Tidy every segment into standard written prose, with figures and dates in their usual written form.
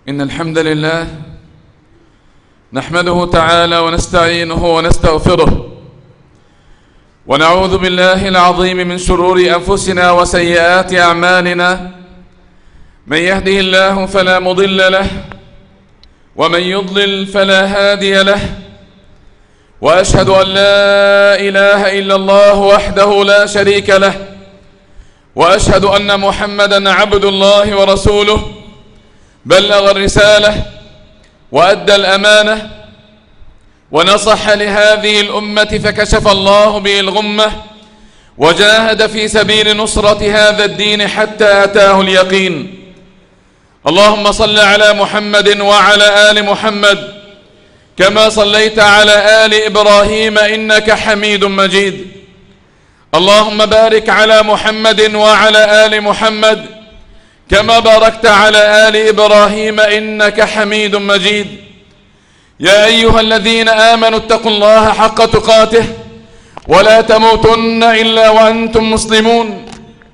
إن الحمد لله نحمده تعالى ونستعينه ونستغفره، ونعوذ بالله العظيم من شرور أنفسنا وسيئات أعمالنا. من يهده الله فلا مضل له، ومن يضلل فلا هادي له، وأشهد أن لا إله إلا الله وحده لا شريك له، وأشهد أن محمدا عبد الله ورسوله، بلغ الرسالة وأدى الأمانة ونصح لهذه الأمة فكشف الله به الغمة، وجاهد في سبيل نصرة هذا الدين حتى أتاه اليقين. اللهم صل على محمد وعلى آل محمد كما صليت على آل إبراهيم إنك حميد مجيد. اللهم بارك على محمد وعلى آل محمد كما باركت على آل إبراهيم إنك حميد مجيد. يا أيها الذين آمنوا اتقوا الله حق تقاته ولا تموتن إلا وأنتم مسلمون.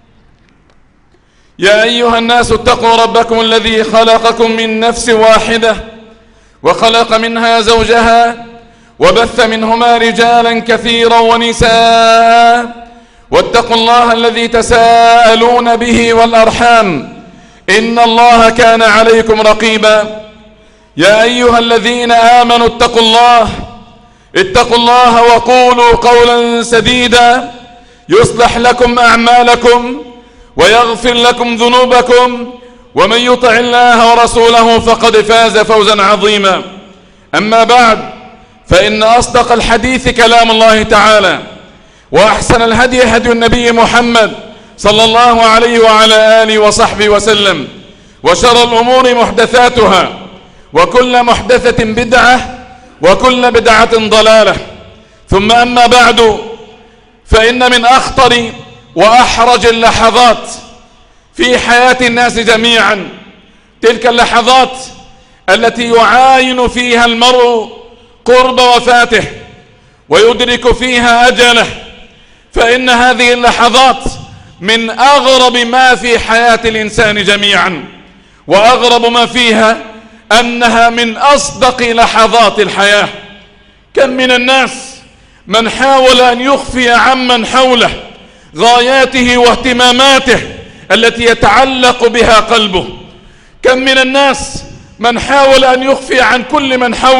يا أيها الناس اتقوا ربكم الذي خلقكم من نفس واحدة وخلق منها زوجها وبث منهما رجالا كثيرا ونساء، واتقوا الله الذي تساءلون به والأرحام إن الله كان عليكم رقيبا. يا أيها الذين آمنوا اتقوا الله وقولوا قولا سديدا يصلح لكم أعمالكم ويغفر لكم ذنوبكم، ومن يطع الله ورسوله فقد فاز فوزا عظيما. أما بعد، فإن أصدق الحديث كلام الله تعالى، وأحسن الهدي هدي النبي محمد صلى الله عليه وعلى آله وصحبه وسلم، وشر الأمور محدثاتها، وكل محدثة بدعة، وكل بدعة ضلالة. ثم أما بعد، فإن من أخطر وأحرج اللحظات في حياة الناس جميعا تلك اللحظات التي يعاين فيها المرء قرب وفاته ويدرك فيها أجله، فإن هذه اللحظات من أغرب ما في حياة الإنسان جميعا، وأغرب ما فيها أنها من أصدق لحظات الحياة. كم من الناس من حاول أن يخفي عمن حوله غاياته واهتماماته التي يتعلق بها قلبه. كم من الناس من حاول أن يخفي عن كل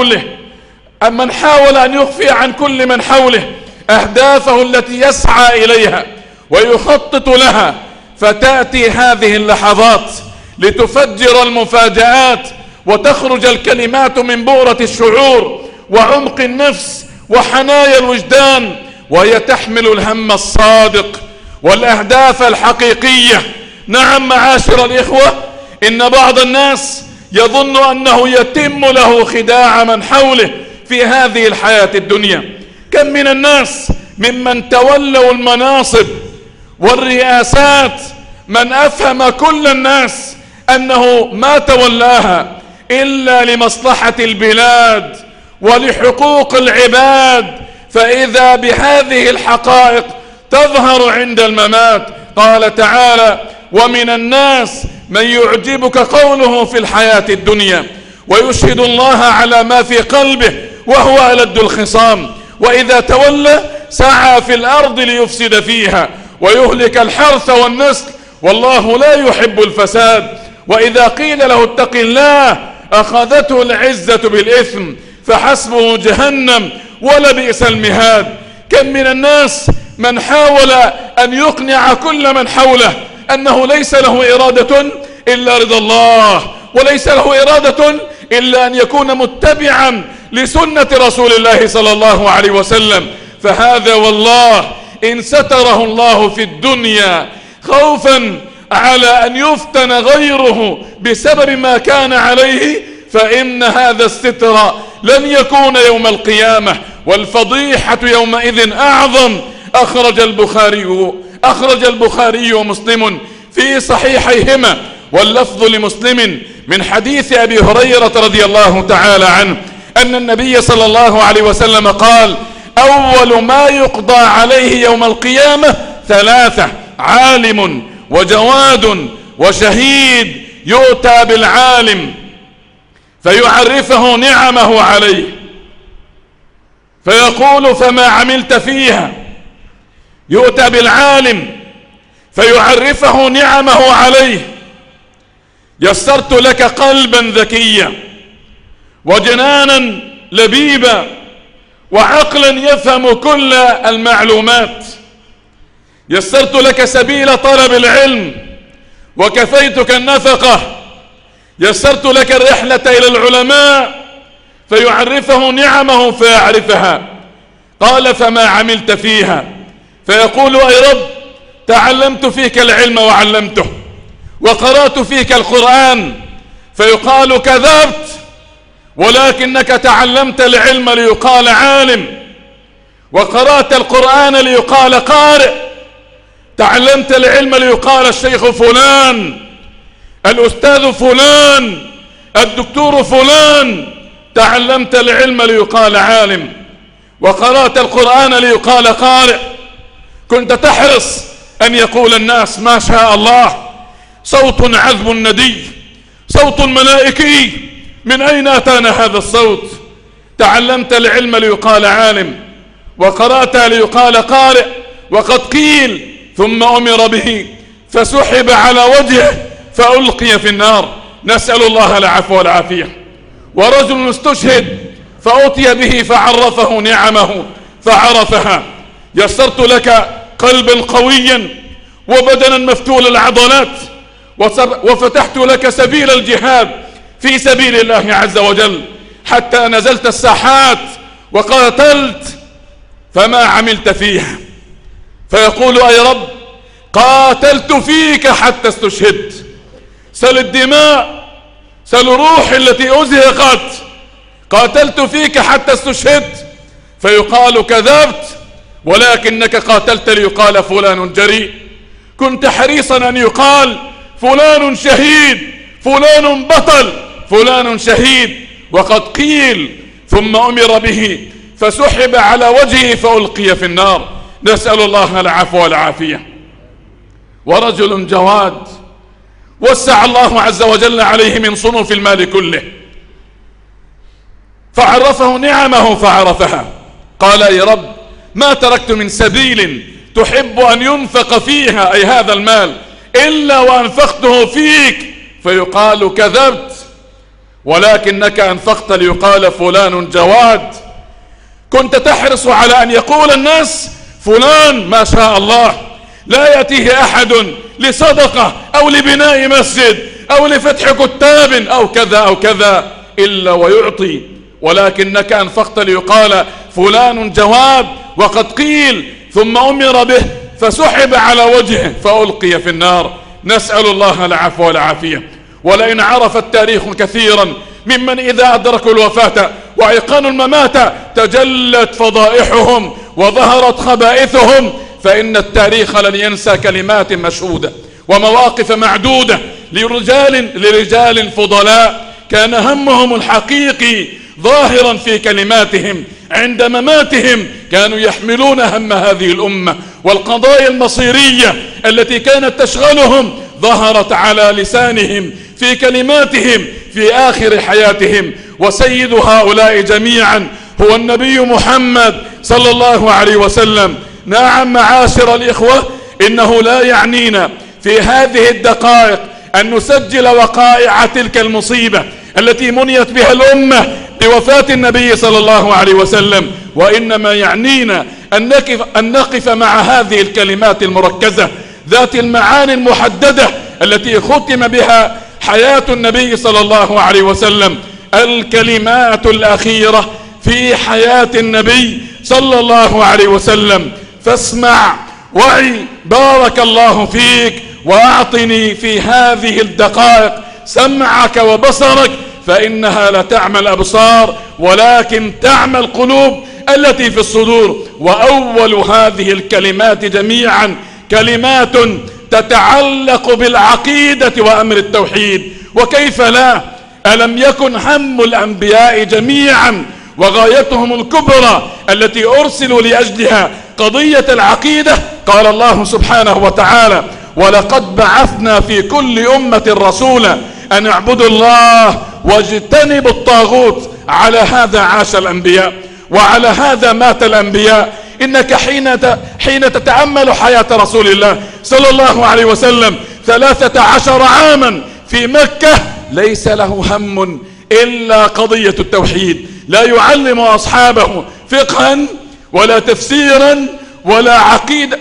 من حوله أهدافه التي يسعى إليها ويخطط لها، فتأتي هذه اللحظات لتفجر المفاجآت، وتخرج الكلمات من بؤرة الشعور وعمق النفس وحنايا الوجدان، وهي تحمل الهم الصادق والأهداف الحقيقية. نعم معاشر الإخوة، إن بعض الناس يظن أنه يتم له خداع من حوله في هذه الحياة الدنيا. كم من الناس ممن تولوا المناصب والرئاسات من أفهم كل الناس أنه ما تولاها إلا لمصلحة البلاد ولحقوق العباد، فإذا بهذه الحقائق تظهر عند الممات. قال تعالى: ومن الناس من يعجبك قوله في الحياة الدنيا ويشهد الله على ما في قلبه وهو ألد الخصام، وإذا تولى سعى في الأرض ليفسد فيها ويهلك الحرث والنسل والله لا يحب الفساد، وإذا قيل له اتق الله أخذته العزة بالإثم فحسبه جهنم ولبئس المهاد. كم من الناس من حاول أن يقنع كل من حوله أنه ليس له إرادة إلا رضا الله، وليس له إرادة إلا أن يكون متبعا لسنة رسول الله صلى الله عليه وسلم، فهذا والله إن ستره الله في الدنيا خوفا على أن يفتن غيره بسبب ما كان عليه، فإن هذا الستر لن يكون يوم القيامة، والفضيحة يومئذ أعظم. أخرج البخاري ومسلم في صحيحيهما، واللفظ لمسلم من حديث أبي هريرة رضي الله تعالى عنه أن النبي صلى الله عليه وسلم قال: أول ما يقضى عليه يوم القيامة ثلاثة: عالم وجواد وشهيد. يؤتى بالعالم فيعرفه نعمه عليه، فيقول فما عملت فيها. يؤتى بالعالم فيعرفه نعمه عليه: يسرت لك قلبا ذكيا وجنانا لبيبا وعقلا يفهم كل المعلومات، يسرت لك سبيل طلب العلم وكفيتك النفقة، يسرت لك الرحلة إلى العلماء، فيعرفه نعمه فيعرفها. قال فما عملت فيها؟ فيقول أي رب تعلمت فيك العلم وعلمته وقرأت فيك القرآن. فيقال كذبت، ولكنك تعلمت العلم ليقال عالم، وقرأت القرآن ليقال قارئ، تعلمت العلم ليقال الشيخ فلان، الأستاذ فلان، الدكتور فلان. تعلمت العلم ليقال عالم، وقرأت القرآن ليقال قارئ. كنت تحرص أن يقول الناس ما شاء الله، صوت عذب ندي، صوت ملائكي، من أين أتانا هذا الصوت؟ تعلمت العلم ليقال عالم، وقرأت ليقال قارئ. وقد قيل ثم أمر به فسحب على وجهه فألقي في النار، نسأل الله العفو والعافية. ورجل استشهد فأتي به فعرفه نعمه فعرفها: يسرت لك قلبا قويا وبدنا مفتول العضلات، وفتحت لك سبيل الجهاد في سبيل الله عز وجل، حتى نزلت الساحات وقاتلت، فما عملت فيها؟ فيقول أي رب قاتلت فيك حتى استشهدت. سل الدماء، سل روحي التي أزهقت، قاتلت فيك حتى استشهدت. فيقال كذبت، ولكنك قاتلت ليقال فلان جريء. كنت حريصا أن يقال فلان شهيد، فلان بطل، فلان شهيد. وقد قيل ثم أمر به فسحب على وجهه فألقي في النار، نسأل الله العفو والعافية. ورجل جواد وسع الله عز وجل عليه من صنوف المال كله، فعرفه نعمه فعرفها. قال يا رب ما تركت من سبيل تحب أن ينفق فيها، أي هذا المال، إلا وأنفقته فيك. فيقال كذبت، ولكنك أنفقت ليقال فلان جواد. كنت تحرص على أن يقول الناس فلان ما شاء الله لا يأتيه أحد لصدقة أو لبناء مسجد أو لفتح كتاب أو كذا أو كذا إلا ويعطي، ولكنك أنفقت ليقال فلان جواد. وقد قيل ثم أمر به فسحب على وجهه فألقي في النار، نسأل الله العفو والعافية. ولئن عرف التاريخ كثيرا ممن إذا أدركوا الوفاة وأيقنوا الممات تجلت فضائحهم وظهرت خبائثهم، فإن التاريخ لن ينسى كلمات مشهودة ومواقف معدودة لرجال فضلاء كان همهم الحقيقي ظاهرا في كلماتهم. عند مماتهم كانوا يحملون هم هذه الأمة، والقضايا المصيرية التي كانت تشغلهم ظهرت على لسانهم في كلماتهم في آخر حياتهم. وسيد هؤلاء جميعا هو النبي محمد صلى الله عليه وسلم. نعم معاشر الإخوة، إنه لا يعنينا في هذه الدقائق أن نسجل وقائع تلك المصيبة التي منيت بها الأمة بوفاة النبي صلى الله عليه وسلم، وإنما يعنينا أن نقف مع هذه الكلمات المركزة ذات المعاني المحددة التي ختم بها حياة النبي صلى الله عليه وسلم. الكلمات الأخيرة في حياة النبي صلى الله عليه وسلم. فاسمع وعي بارك الله فيك، وأعطني في هذه الدقائق سمعك وبصرك، فإنها لا تعمى الأبصار ولكن تعمى القلوب التي في الصدور. وأول هذه الكلمات جميعا كلمات تتعلق بالعقيدة وأمر التوحيد، وكيف لا؟ ألم يكن هم الأنبياء جميعا وغايتهم الكبرى التي أرسلوا لأجلها قضية العقيدة؟ قال الله سبحانه وتعالى: ولقد بعثنا في كل أمة رسولا أن اعبدوا الله واجتنبوا الطاغوت. على هذا عاش الأنبياء، وعلى هذا مات الأنبياء. إنك حين تتأمل حياة رسول الله صلى الله عليه وسلم 13 عاما في مكة، ليس له هم إلا قضية التوحيد. لا يعلم أصحابه فقها ولا تفسيرا ولا عقيدة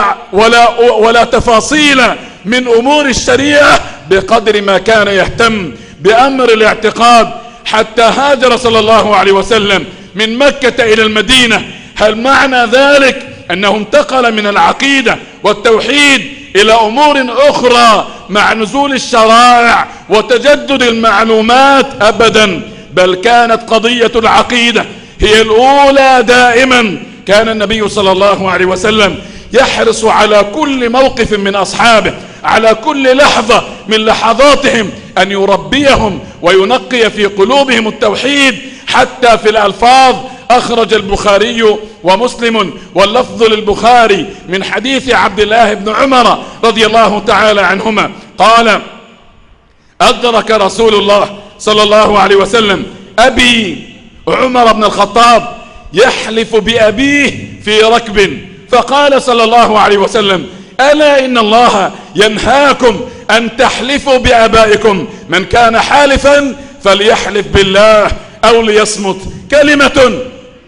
ولا تفاصيل من أمور الشريعة بقدر ما كان يهتم بأمر الاعتقاد، حتى هاجر صلى الله عليه وسلم من مكة إلى المدينة. هل معنى ذلك أنه انتقل من العقيدة والتوحيد إلى أمور أخرى مع نزول الشرائع وتجدد المعلومات؟ أبدا، بل كانت قضية العقيدة هي الأولى دائما. كان النبي صلى الله عليه وسلم يحرص على كل موقف من أصحابه، على كل لحظة من لحظاتهم، أن يربيهم وينقي في قلوبهم التوحيد حتى في الألفاظ. أخرج البخاري ومسلم واللفظ للبخاري من حديث عبد الله بن عمر رضي الله تعالى عنهما قال: أدرك رسول الله صلى الله عليه وسلم أبي عمر بن الخطاب يحلف بأبيه في ركب، فقال صلى الله عليه وسلم: ألا إن الله ينهاكم أن تحلفوا بآبائكم، من كان حالفا فليحلف بالله أو ليصمت. كلمة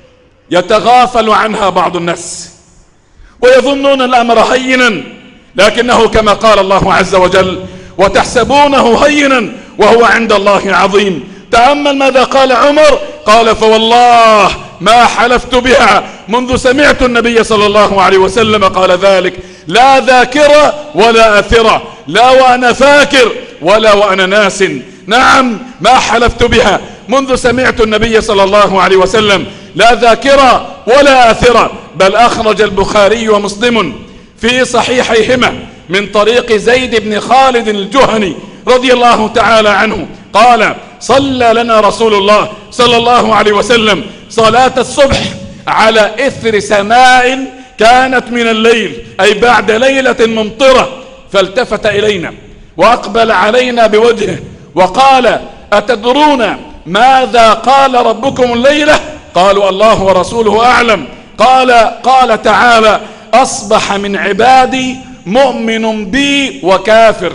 يتغافل عنها بعض الناس ويظنون الأمر هينا، لكنه كما قال الله عز وجل: وتحسبونه هينا وهو عند الله عظيم. تأمل ماذا قال عمر، قال: فوالله ما حلفت بها منذ سمعت النبي صلى الله عليه وسلم قال ذلك، لا ذاكرة ولا أثرة، لا وأنا فاكر ولا وأنا ناس. نعم، ما حلفت بها منذ سمعت النبي صلى الله عليه وسلم، لا ذاكرة ولا أثرة. بل أخرج البخاري ومسلم في صحيحيهما من طريق زيد بن خالد الجهني رضي الله تعالى عنه قال: صلى لنا رسول الله صلى الله عليه وسلم صلاة الصبح على إثر سماء كانت من الليل، أي بعد ليلة ممطرة، فالتفت إلينا وأقبل علينا بوجهه وقال: أتدرون ماذا قال ربكم الليلة؟ قالوا: الله ورسوله أعلم. قال تعالى: أصبح من عبادي مؤمن بي وكافر،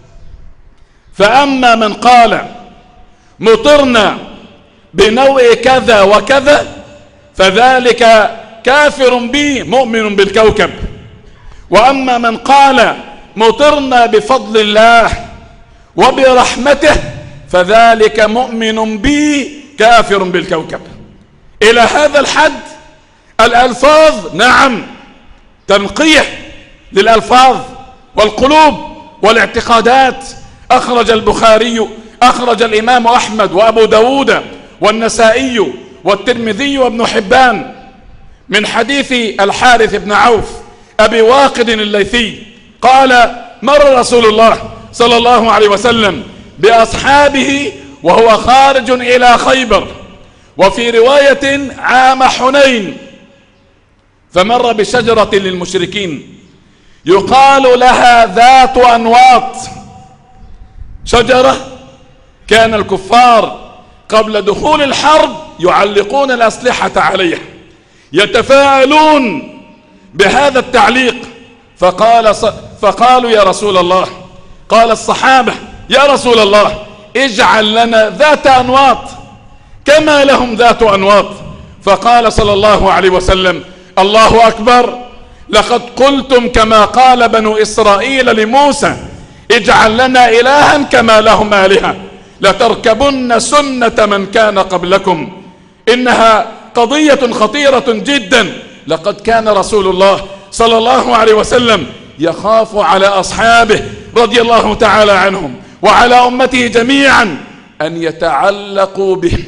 فأما من قال مطرنا بنوع كذا وكذا فذلك كافر بي مؤمن بالكوكب، وأما من قال مطرنا بفضل الله وبرحمته فذلك مؤمن بي كافر بالكوكب. إلى هذا الحد الألفاظ، نعم، تنقيح للألفاظ والقلوب والاعتقادات. أخرج البخاري، أخرج الإمام أحمد وأبو داود والنسائي والترمذي وابن حبان من حديث الحارث بن عوف أبي واقد الليثي قال: مر رسول الله صلى الله عليه وسلم بأصحابه وهو خارج إلى خيبر، وفي رواية عام حنين، فمر بشجرة للمشركين يقال لها ذات أنواط، شجرة كان الكفار قبل دخول الحرب يعلقون الأسلحة عليها، يتفاءلون بهذا التعليق. فقالوا: يا رسول الله، قال الصحابة: يا رسول الله، اجعل لنا ذات أنواط كما لهم ذات أنواط. فقال صلى الله عليه وسلم: الله أكبر، لقد قلتم كما قال بنو إسرائيل لموسى: اجعل لنا إلها كما لهم آلهة، لتركبن سنة من كان قبلكم. إنها قضية خطيرة جدا. لقد كان رسول الله صلى الله عليه وسلم يخاف على أصحابه رضي الله تعالى عنهم وعلى أمته جميعا أن يتعلقوا به،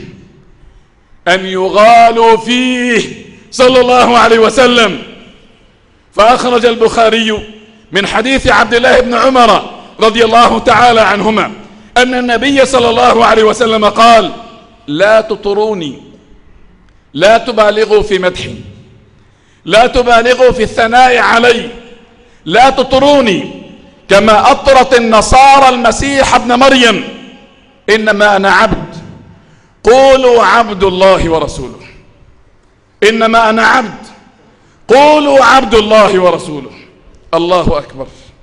أن يغالوا فيه صلى الله عليه وسلم. فأخرج البخاري من حديث عبد الله بن عمر رضي الله تعالى عنهما أن النبي صلى الله عليه وسلم قال: لا تطروني، لا تبالغوا في مدحي، لا تبالغوا في الثناء علي، لا تطروني كما أطرت النصارى المسيح ابن مريم. إنما أنا عبد، قولوا عبد الله ورسوله. إنما أنا عبد، قولوا عبد الله ورسوله. الله أكبر.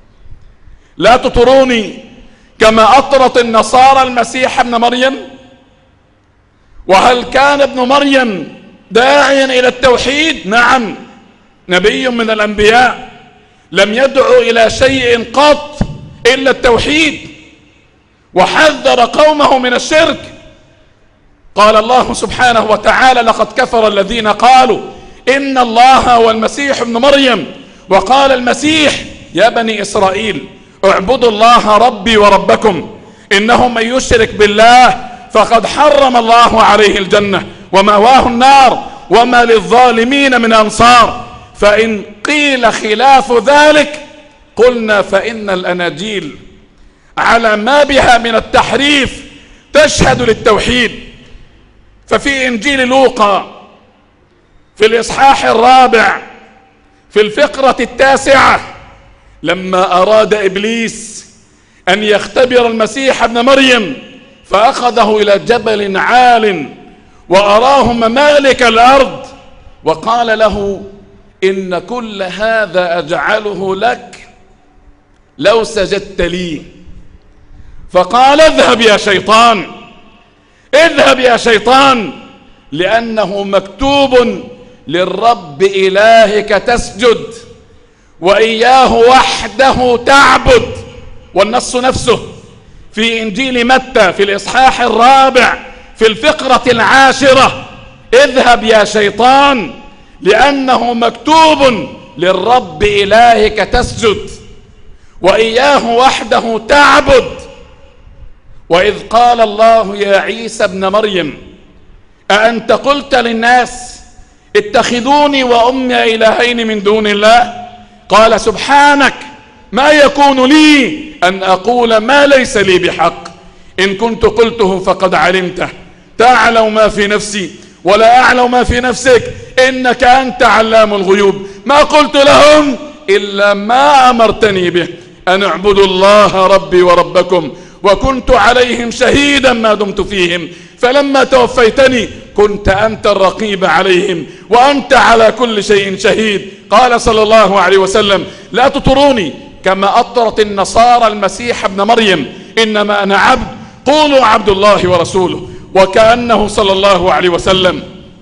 لا تطروني كما أطرت النصارى المسيح ابن مريم. وهل كان ابن مريم داعيا إلى التوحيد؟ نعم، نبي من الأنبياء، لم يدعو إلى شيء قط إلا التوحيد، وحذر قومه من الشرك. قال الله سبحانه وتعالى: لقد كفر الذين قالوا إن الله هو المسيح ابن مريم، وقال المسيح: يا بني إسرائيل اعبدوا الله ربي وربكم، إنه من يشرك بالله فقد حرم الله عليه الجنة ومأواه النار وما للظالمين من أنصار. فإن قيل خلاف ذلك قلنا فإن الأناجيل على ما بها من التحريف تشهد للتوحيد. ففي إنجيل لوقا في الإصحاح 4 في الفقرة 9، لما أراد إبليس أن يختبر المسيح ابن مريم فأخذه إلى جبل عال وأراه ممالك الأرض وقال له: إن كل هذا أجعله لك لو سجدت لي. فقال: اذهب يا شيطان، اذهب يا شيطان، لأنه مكتوب: للرب إلهك تسجد وإياه وحده تعبد. والنص نفسه في إنجيل متى في الإصحاح 4 في الفقرة 10: اذهب يا شيطان، لأنه مكتوب: للرب إلهك تسجد وإياه وحده تعبد. وإذ قال الله يا عيسى ابن مريم: أأنت قلت للناس اتخذوني وأمي إلهين من دون الله؟ قال: سبحانك، ما يكون لي أن أقول ما ليس لي بحق، إن كنت قلته فقد علمته، تعلم ما في نفسي ولا أعلم ما في نفسك، إنك أنت علام الغيوب. ما قلت لهم إلا ما أمرتني به، أن اعبدوا الله ربي وربكم، وكنت عليهم شهيدا ما دمت فيهم، فلما توفيتني كنت أنت الرقيب عليهم وأنت على كل شيء شهيد. قال صلى الله عليه وسلم: لا تطروني كما أطرت النصارى المسيح ابن مريم، إنما أنا عبد، قولوا عبد الله ورسوله. وكأنه صلى الله عليه وسلم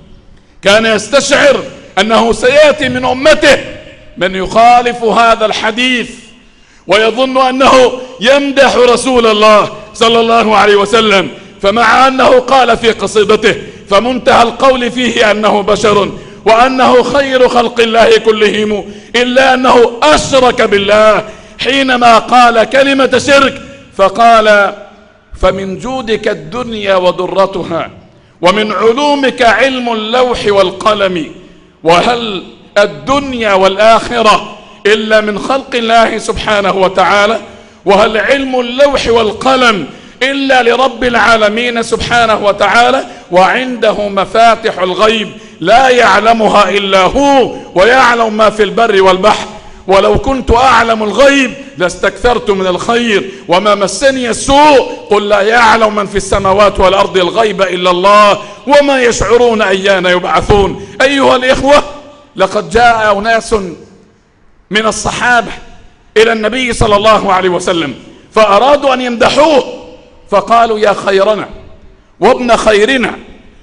كان يستشعر أنه سيأتي من أمته من يخالف هذا الحديث ويظن أنه يمدح رسول الله صلى الله عليه وسلم، فمع أنه قال في قصيدته: فمنتهى القول فيه أنه بشر وأنه خير خلق الله كلهم، إلا أنه أشرك بالله حينما قال كلمة شرك، فقال: فمن جودك الدنيا وضرتها، ومن علومك علم اللوح والقلم، وهل الدنيا والآخرة إلا من خلق الله سبحانه وتعالى؟ وهل علم اللوح والقلم إلا لرب العالمين سبحانه وتعالى؟ وعنده مفاتح الغيب لا يعلمها إلا هو، ويعلم ما في البر والبحر. ولو كنت أعلم الغيب لاستكثرت من الخير وما مسني السوء، قل لا يعلم من في السماوات والأرض الغيب إلا الله وما يشعرون أيان يبعثون. أيها الإخوة، لقد جاء أناس من الصحابة إلى النبي صلى الله عليه وسلم فأرادوا أن يمدحوه، فقالوا: يا خيرنا وابن خيرنا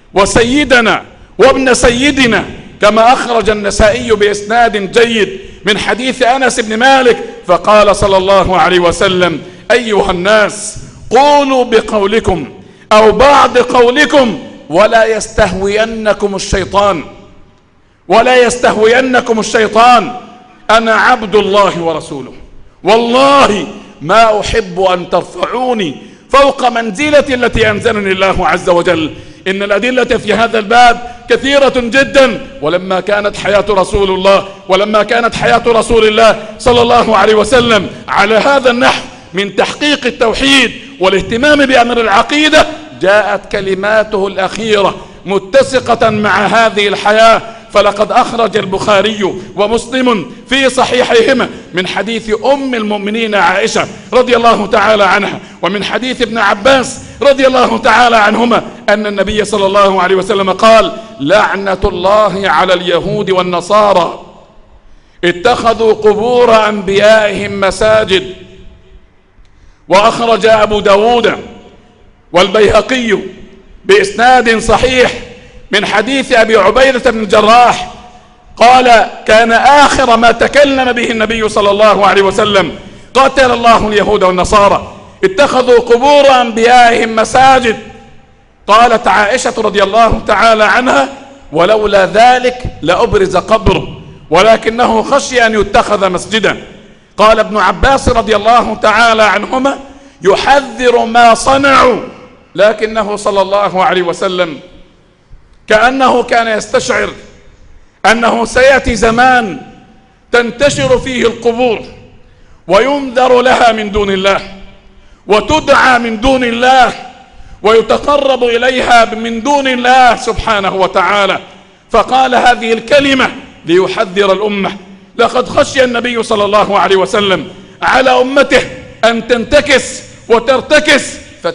وسيدنا وابن سيدنا، كما أخرج النسائي بإسناد جيد من حديث أنس بن مالك. فقال صلى الله عليه وسلم: أيها الناس، قولوا بقولكم أو بعض قولكم ولا يستهوينكم الشيطان، ولا يستهوينكم الشيطان، أنا عبد الله ورسوله، والله ما أحب أن ترفعوني فوق منزلتي التي أنزلني الله عز وجل. إن الأدلة في هذا الباب كثيرة جدا، ولما كانت حياة رسول الله صلى الله عليه وسلم على هذا النحو من تحقيق التوحيد والاهتمام بأمر العقيدة، جاءت كلماته الأخيرة متسقة مع هذه الحياة، فلقد أخرج البخاري ومسلم في صحيحيهما من حديث أم المؤمنين عائشة رضي الله تعالى عنها ومن حديث ابن عباس رضي الله تعالى عنهما أن النبي صلى الله عليه وسلم قال: لعنة الله على اليهود والنصارى اتخذوا قبور أنبيائهم مساجد. وأخرج أبو داود والبيهقي بإسناد صحيح من حديث أبي عبيدة بن الجراح قال: كان آخر ما تكلم به النبي صلى الله عليه وسلم: قاتل الله اليهود والنصارى اتخذوا قبور أنبيائهم مساجد. قالت عائشة رضي الله تعالى عنها: ولولا ذلك لأبرز قبره ولكنه خشي أن يتخذ مسجدا. قال ابن عباس رضي الله تعالى عنهما: يحذر ما صنعوا، لكنه صلى الله عليه وسلم كأنه كان يستشعر أنه سيأتي زمان تنتشر فيه القبور وينذر لها من دون الله وتدعى من دون الله ويتقرب إليها من دون الله سبحانه وتعالى، فقال هذه الكلمة ليحذر الأمة. لقد خشي النبي صلى الله عليه وسلم على أمته أن تنتكس وترتكس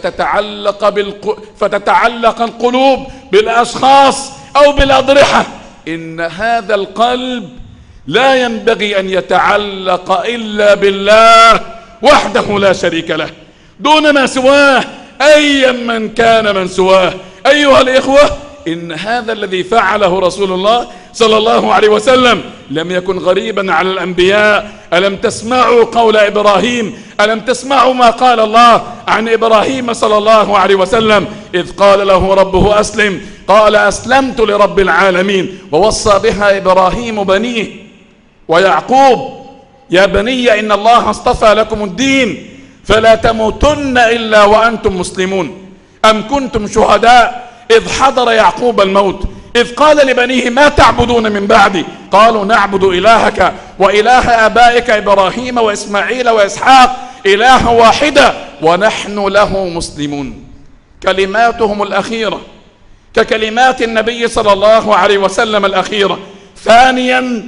فتتعلق القلوب بالأشخاص أو بالأضرحة. إن هذا القلب لا ينبغي أن يتعلق إلا بالله وحده لا شريك له دون ما سواه أيا من كان من سواه. أيها الإخوة، إن هذا الذي فعله رسول الله صلى الله عليه وسلم لم يكن غريبا على الأنبياء. ألم تسمعوا قول إبراهيم؟ ألم تسمعوا ما قال الله عن إبراهيم صلى الله عليه وسلم إذ قال له ربه أسلم؟ قال: أسلمت لرب العالمين. ووصى بها إبراهيم بنيه ويعقوب: يا بني إن الله اصطفى لكم الدين فلا تموتن إلا وأنتم مسلمون. أم كنتم شهداء إذ حضر يعقوب الموت إذ قال لبنيه: ما تعبدون من بعدي؟ قالوا: نعبد إلهك وإله آبائك إبراهيم وإسماعيل وإسحاق إله واحدا ونحن له مسلمون. كلماتهم الأخيرة ككلمات النبي صلى الله عليه وسلم الأخيرة. ثانيا،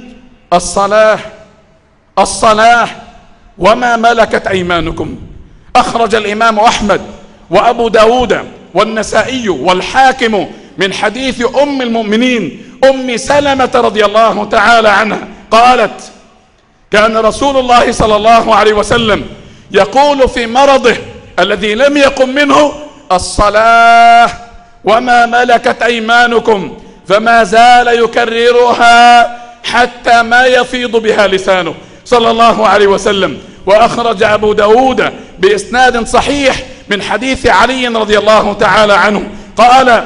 الصلاة وما ملكت أيمانكم. أخرج الإمام أحمد وأبو داود والنسائي والحاكم من حديث أم المؤمنين أم سلمة رضي الله تعالى عنها قالت: كان رسول الله صلى الله عليه وسلم يقول في مرضه الذي لم يقم منه: الصلاة وما ملكت أيمانكم، فما زال يكررها حتى ما يفيض بها لسانه صلى الله عليه وسلم. وأخرج أبو داود بإسناد صحيح من حديث علي رضي الله تعالى عنه قال: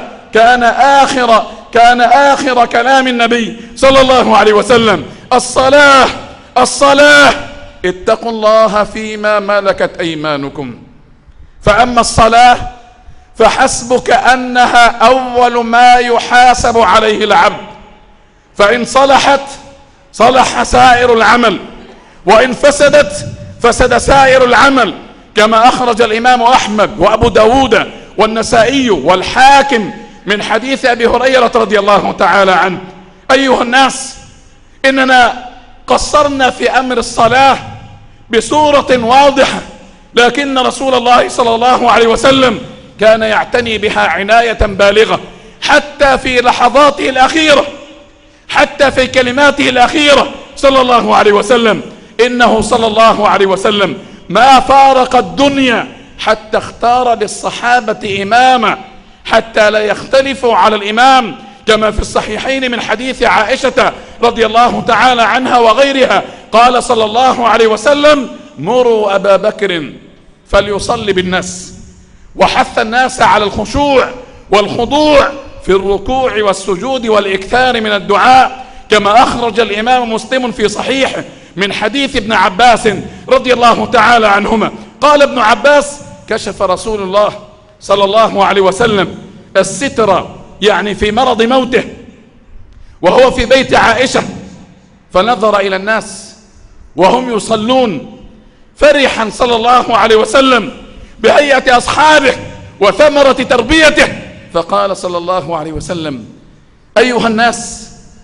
كان آخر كلام النبي صلى الله عليه وسلم: الصلاة الصلاة، اتقوا الله فيما ملكت أيمانكم. فأما الصلاة فحسبك أنها أول ما يحاسب عليه العبد، فإن صلحت صلح سائر العمل، وإن فسدت فسد سائر العمل، كما أخرج الإمام أحمد وأبو داود والنسائي والحاكم من حديث أبي هريرة رضي الله تعالى عنه. أيها الناس، إننا قصرنا في أمر الصلاة بصورة واضحة، لكن رسول الله صلى الله عليه وسلم كان يعتني بها عناية بالغة حتى في لحظاته الأخيرة، حتى في كلماته الأخيرة صلى الله عليه وسلم. إنه صلى الله عليه وسلم ما فارق الدنيا حتى اختار للصحابة إماما حتى لا يختلفوا على الإمام، كما في الصحيحين من حديث عائشة رضي الله تعالى عنها وغيرها قال صلى الله عليه وسلم: مروا أبا بكر فليصلي بالناس، وحث الناس على الخشوع والخضوع في الركوع والسجود والإكثار من الدعاء، كما أخرج الإمام مسلم في صحيحه من حديث ابن عباس رضي الله تعالى عنهما قال ابن عباس: كشف رسول الله صلى الله عليه وسلم الستر، يعني في مرض موته، وهو في بيت عائشة، فنظر إلى الناس وهم يصلون فرحا صلى الله عليه وسلم بهيئة أصحابه وثمرة تربيته، فقال صلى الله عليه وسلم: أيها الناس،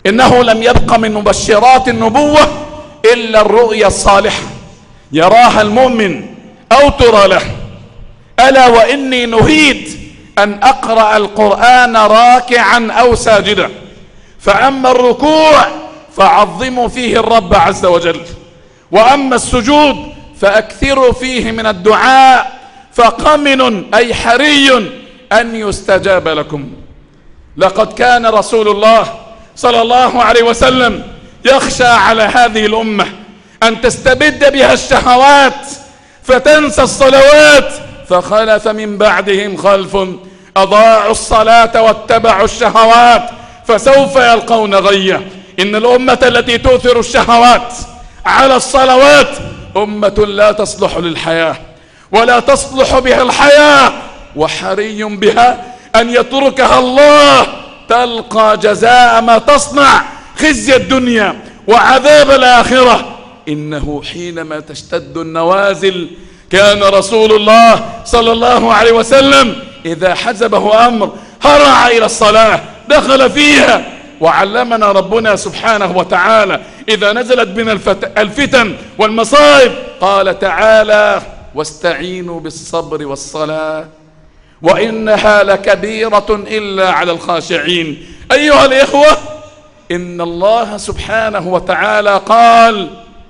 إنه لم يبق من مبشرات النبوة إلا الرؤيا الصالحة يراها المؤمن أو ترى له. ألا وإني نهيت أن أقرأ القرآن راكعا أو ساجدا، فأما الركوع فعظموا فيه الرب عز وجل، وأما السجود فأكثروا فيه من الدعاء، فقمن أي حري أن يستجاب لكم. لقد كان رسول الله صلى الله عليه وسلم يخشى على هذه الأمة أن تستبد بها الشهوات فتنسى الصلوات، فخلف من بعدهم خلف أضاعوا الصلاة واتبعوا الشهوات فسوف يلقون غيا. إن الأمة التي تؤثر الشهوات على الصلوات أمة لا تصلح للحياة ولا تصلح بها الحياة، وحري بها أن يتركها الله تلقى جزاء ما تصنع، خزي الدنيا وعذاب الآخرة. إنه حينما تشتد النوازل كان رسول الله صلى الله عليه وسلم إذا حزبه أمر هرع إلى الصلاة، دخل فيها. وعلمنا ربنا سبحانه وتعالى إذا نزلت بنا الفتن والمصائب قال تعالى: واستعينوا بالصبر والصلاة وإنها لكبيرة إلا على الخاشعين. أيها الإخوة، إن الله سبحانه وتعالى قال: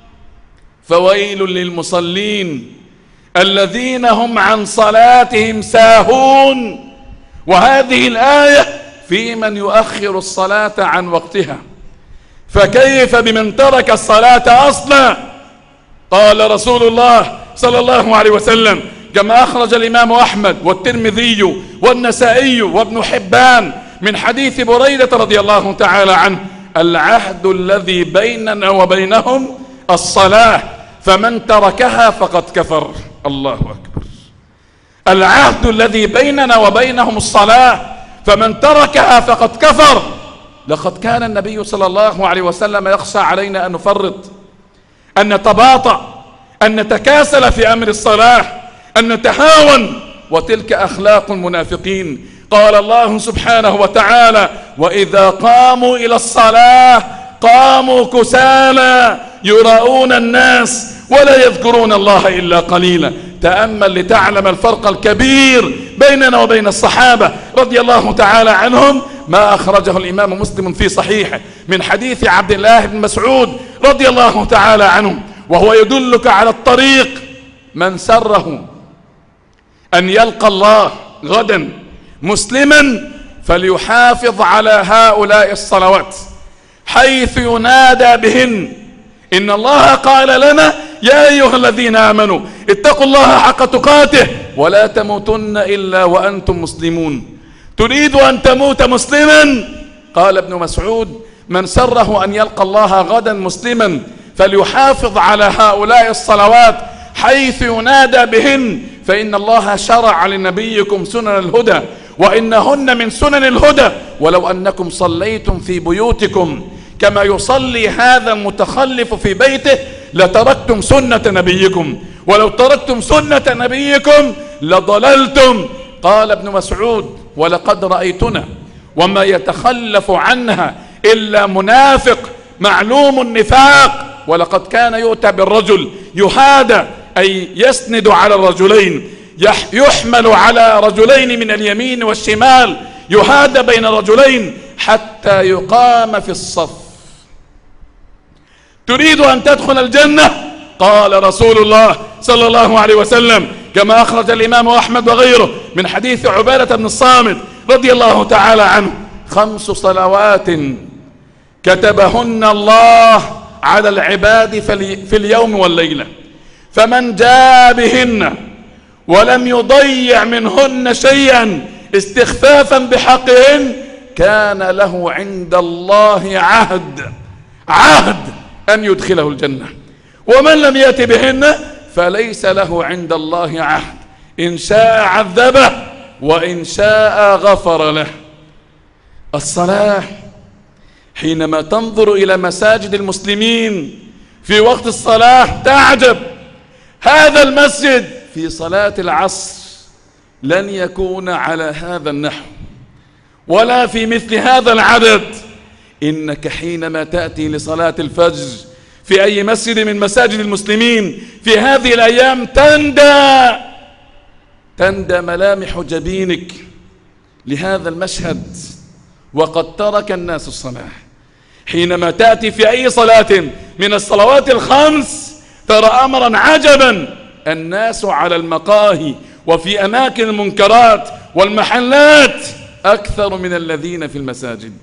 فويل للمصلين الذين هم عن صلاتهم ساهون. وهذه الآية في من يؤخر الصلاة عن وقتها، فكيف بمن ترك الصلاة أصلا؟ قال رسول الله صلى الله عليه وسلم كما أخرج الإمام أحمد والترمذي والنسائي وابن حبان من حديث بريدة رضي الله تعالى عنه: العهد الذي بيننا وبينهم الصلاة فمن تركها فقد كفر. الله أكبر. العهد الذي بيننا وبينهم الصلاة فمن تركها فقد كفر. لقد كان النبي صلى الله عليه وسلم يخشى علينا أن نفرط، أن نتباطأ، أن نتكاسل في أمر الصلاة، أن نتهاون، وتلك أخلاق المنافقين. قال الله سبحانه وتعالى: وإذا قاموا إلى الصلاة قاموا كسالى يراؤون الناس ولا يذكرون الله إلا قليلا. تأمل لتعلم الفرق الكبير بيننا وبين الصحابة رضي الله تعالى عنهم. ما أخرجه الإمام مسلم في صحيحه من حديث عبد الله بن مسعود رضي الله تعالى عنه، وهو يدلك على الطريق: من سره أن يلقى الله غدا مسلما فليحافظ على هؤلاء الصلوات حيث ينادى بهن. إن الله قال لنا: يا أيها الذين آمنوا اتقوا الله حق تقاته ولا تموتن إلا وأنتم مسلمون. تريد أن تموت مسلما؟ قال ابن مسعود: من سره أن يلقى الله غدا مسلما فليحافظ على هؤلاء الصلوات حيث ينادى بهن، فإن الله شرع لنبيكم سنن الهدى وإنهن من سنن الهدى، ولو أنكم صليتم في بيوتكم كما يصلي هذا المتخلف في بيته لتركتم سنة نبيكم، ولو تركتم سنة نبيكم لضللتم. قال ابن مسعود: ولقد رأيتنا وما يتخلف عنها إلا منافق معلوم النفاق. ولقد كان يؤتى بالرجل يهادى، أي يسند على الرجلين، يحمل على رجلين من اليمين والشمال، يهادى بين رجلين حتى يقام في الصف. تريد أن تدخل الجنة؟ قال رسول الله صلى الله عليه وسلم كما أخرج الإمام أحمد وغيره من حديث عبادة بن الصامت رضي الله تعالى عنه: 5 صلوات كتبهن الله على العباد في اليوم والليلة، فمن جاء بهن ولم يضيع منهن شيئا استخفافا بحقهن كان له عند الله عهد أن يدخله الجنة، ومن لم يأت بهن فليس له عند الله عهد، إن شاء عذبه وإن شاء غفر له. الصلاة حينما تنظر إلى مساجد المسلمين في وقت الصلاة تعجب. هذا المسجد في صلاة العصر لن يكون على هذا النحو ولا في مثل هذا العدد إنك حينما تأتي لصلاة الفجر في أي مسجد من مساجد المسلمين في هذه الأيام تندى ملامح جبينك لهذا المشهد، وقد ترك الناس الصلاة. حينما تأتي في أي صلاة من الصلوات الخمس ترى أمرا عجبا، الناس على المقاهي وفي أماكن المنكرات والمحلات أكثر من الذين في المساجد.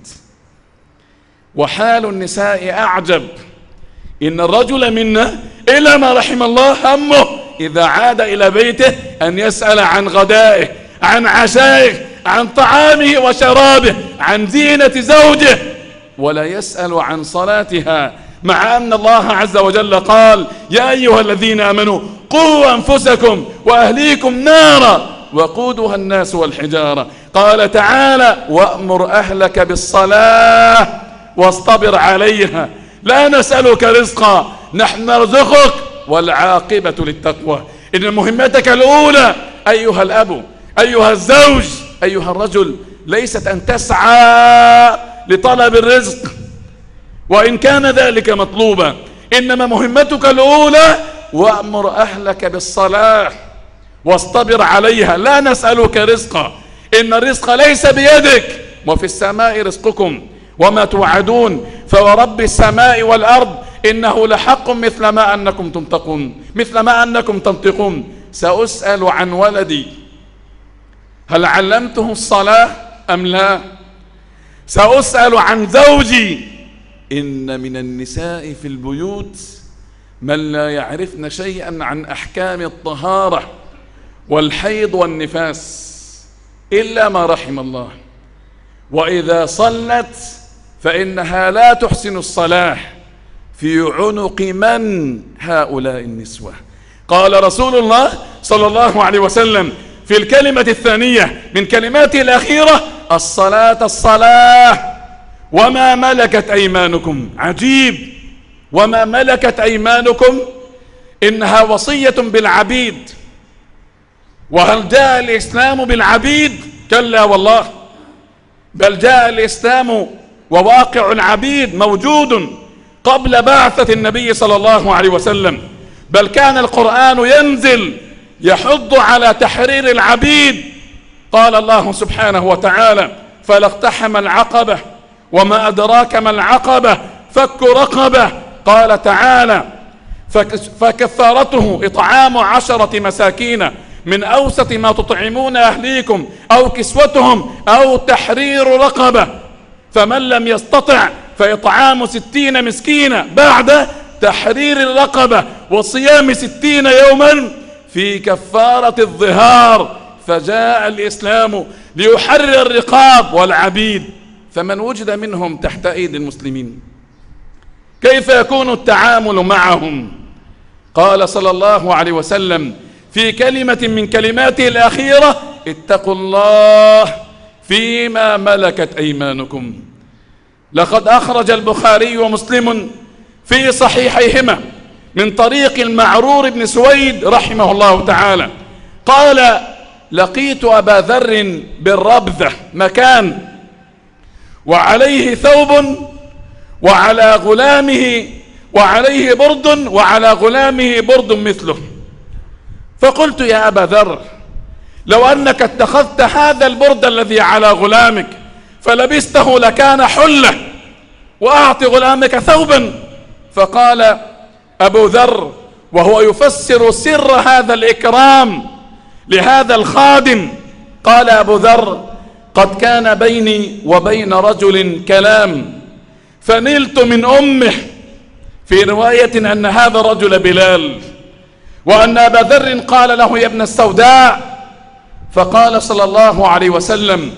وحال النساء أعجب، إن الرجل منا إلا ما رحم الله همه إذا عاد إلى بيته أن يسأل عن غدائه، عن عشائه، عن طعامه وشرابه، عن زينة زوجه، ولا يسأل عن صلاتها، مع أن الله عز وجل قال: يا أيها الذين آمنوا قوا أنفسكم وأهليكم نارا وقودها الناس والحجارة. قال تعالى: وأمر أهلك بالصلاة واصطبر عليها لا نسألك رزقا نحن نرزقك والعاقبة للتقوى. إن مهمتك الأولى أيها الأب، أيها الزوج، أيها الرجل، ليست أن تسعى لطلب الرزق وإن كان ذلك مطلوبا، إنما مهمتك الأولى وأمر أهلك بالصلاة واصطبر عليها لا نسألك رزقا، إن الرزق ليس بيدك، وفي السماء رزقكم وما توعدون فورب السماء والأرض إنه لحق مثل ما أنكم تنطقون. سأسأل عن ولدي هل علمته الصلاة أم لا؟ سأسأل عن زوجي. إن من النساء في البيوت من لا يعرفن شيئا عن أحكام الطهارة والحيض والنفاس إلا ما رحم الله، وإذا صلت فإنها لا تحسن الصلاة. في عنق من هؤلاء النسوة؟ قال رسول الله صلى الله عليه وسلم في الكلمة الثانية من كلماته الأخيرة: الصلاة الصلاة وما ملكت أيمانكم. عجيب، وما ملكت أيمانكم إنها وصية بالعبيد. وهل جاء الإسلام بالعبيد؟ كلا والله، بل جاء الإسلام وواقع العبيد موجود قبل بعثة النبي صلى الله عليه وسلم، بل كان القرآن ينزل يحض على تحرير العبيد. قال الله سبحانه وتعالى: فلا اقتحم العقبة وما أدراك ما العقبة فك رقبة. قال تعالى: فكفارته إطعام 10 مساكين من أوسط ما تطعمون أهليكم أو كسوتهم أو تحرير رقبة، فمن لم يستطع فإطعام 60 مسكينا بعد تحرير الرقبة وصيام 60 يوما في كفارة الظهار. فجاء الإسلام ليحرر الرقاب والعبيد، فمن وجد منهم تحت أيدي المسلمين كيف يكون التعامل معهم؟ قال صلى الله عليه وسلم في كلمة من كلماته الأخيرة: اتقوا الله فيما ملكت أيمانكم. لقد أخرج البخاري ومسلم في صحيحيهما من طريق المعرور بن سويد رحمه الله تعالى قال: لقيت أبا ذر بالربذة مكان وعليه ثوب وعلى غلامه وعليه برد وعلى غلامه برد مثله، فقلت: يا أبا ذر، لو أنك اتخذت هذا البرد الذي على غلامك فلبسته لكان حلة، وأعط غلامك ثوبا. فقال أبو ذر وهو يفسر سر هذا الإكرام لهذا الخادم، قال أبو ذر: قد كان بيني وبين رجل كلام فنلت من أمه، في رواية أن هذا الرجل بلال، وأن أبا ذر قال له: يا ابن السوداء. فقال صلى الله عليه وسلم: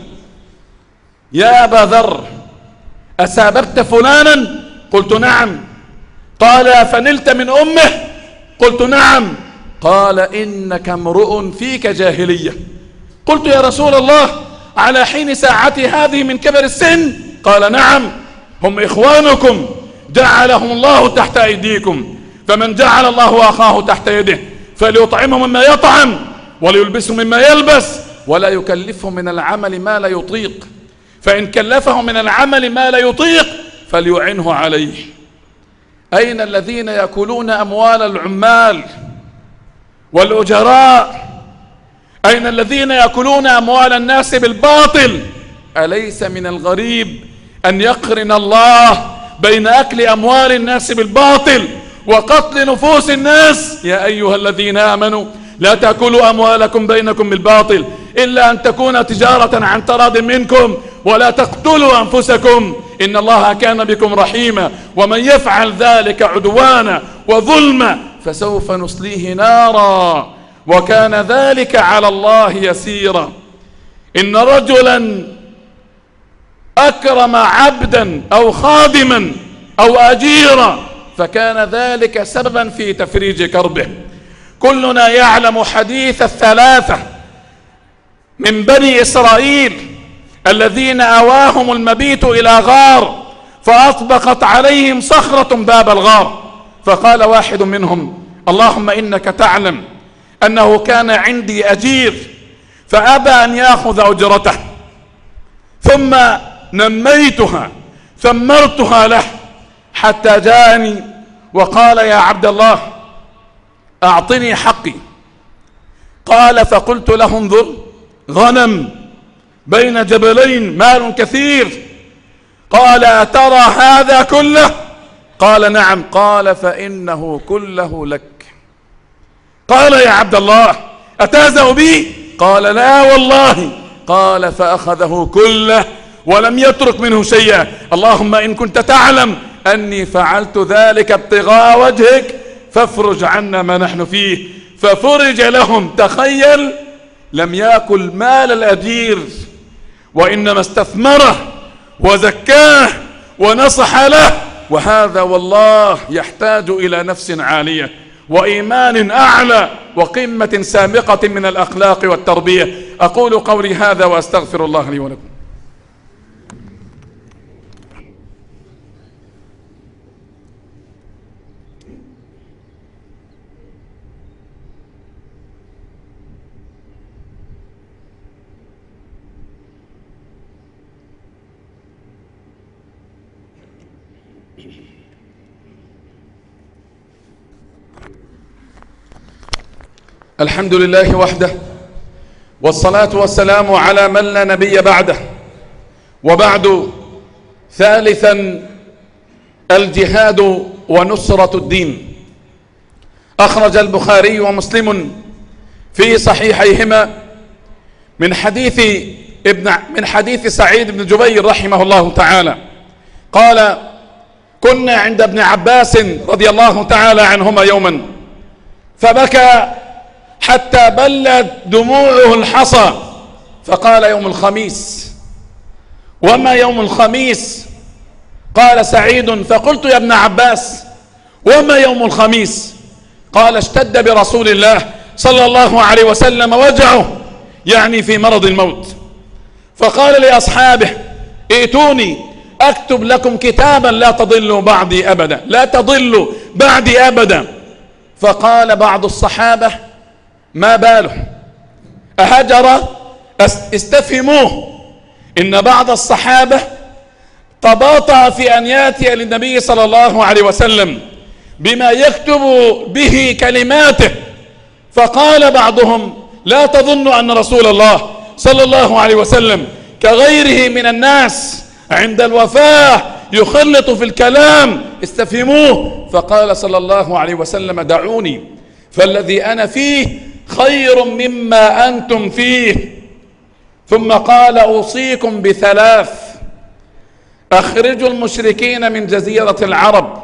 يا أبا ذر، أساببت فلانا؟ قلت: نعم. قال: فنلت من أمه؟ قلت: نعم. قال: إنك امرؤ فيك جاهلية. قلت: يا رسول الله، على حين ساعتي هذه من كبر السن؟ قال: نعم، هم إخوانكم جعلهم الله تحت أيديكم، فمن جعل الله أخاه تحت يده فليطعمه مما يطعم وليلبسه مما يلبس ولا يكلفه من العمل ما لا يطيق، فإن كلفه من العمل ما لا يطيق فليعنه عليه. أين الذين يأكلون أموال العمال والأجراء؟ أين الذين يأكلون أموال الناس بالباطل؟ أليس من الغريب أن يقرن الله بين أكل أموال الناس بالباطل وقتل نفوس الناس؟ يا أيها الذين آمنوا لا تأكلوا أموالكم بينكم بالباطل إلا أن تكون تجارة عن تراض منكم ولا تقتلوا أنفسكم إن الله كان بكم رحيما ومن يفعل ذلك عدوانا وظلما فسوف نصليه نارا وكان ذلك على الله يسيرا. إن رجلا أكرم عبدا أو خادما أو أجيرا فكان ذلك سببا في تفريج كربه. كلنا يعلم حديث الثلاثة من بني إسرائيل الذين أواهم المبيت إلى غار فأطبقت عليهم صخرة باب الغار، فقال واحد منهم: اللهم إنك تعلم أنه كان عندي أجير فأبى أن يأخذ أجرته، ثم نميتها ثمرتها له حتى جاءني وقال: يا عبد الله أعطني حقي. قال: فقلت له: انظر، غنم بين جبلين مال كثير. قال: أترى هذا كله؟ قال: نعم. قال: فإنه كله لك. قال: يا عبد الله أتهزأ بي؟ قال: لا والله. قال: فأخذه كله ولم يترك منه شيئا. اللهم إن كنت تعلم أني فعلت ذلك ابتغاء وجهك فافرج عنا ما نحن فيه. ففرج لهم. تخيل، لم يأكل مال الأجير وإنما استثمره وزكاه ونصح له، وهذا والله يحتاج إلى نفس عالية وإيمان أعلى وقمة سامقة من الأخلاق والتربية. أقول قولي هذا وأستغفر الله لي ولكم. الحمد لله وحده والصلاة والسلام على من لا نبي بعده، وبعد. ثالثا، الجهاد ونصرة الدين. أخرج البخاري ومسلم في صحيحيهما من حديث سعيد بن جبير رحمه الله تعالى قال: كنا عند ابن عباس رضي الله تعالى عنهما يوما فبكى حتى بلت دموعه الحصى، فقال: يوم الخميس. وما يوم الخميس؟ قال سعيد: فقلت: يا ابن عباس وما يوم الخميس؟ قال: اشتد برسول الله صلى الله عليه وسلم وجعه، يعني في مرض الموت، فقال لأصحابه: ائتوني أكتب لكم كتابا لا تضلوا بعدي أبدا، لا تضلوا بعدي أبدا. فقال بعض الصحابة: ما باله؟ أهجر؟ استفهموه. إن بعض الصحابة تباطأ في أن يأتي للنبي صلى الله عليه وسلم بما يكتب به كلماته، فقال بعضهم: لا تظن أن رسول الله صلى الله عليه وسلم كغيره من الناس عند الوفاة يخلط في الكلام، استفهموه. فقال صلى الله عليه وسلم: دعوني فالذي أنا فيه خير مما أنتم فيه. ثم قال: أوصيكم بثلاث: أخرجوا المشركين من جزيرة العرب،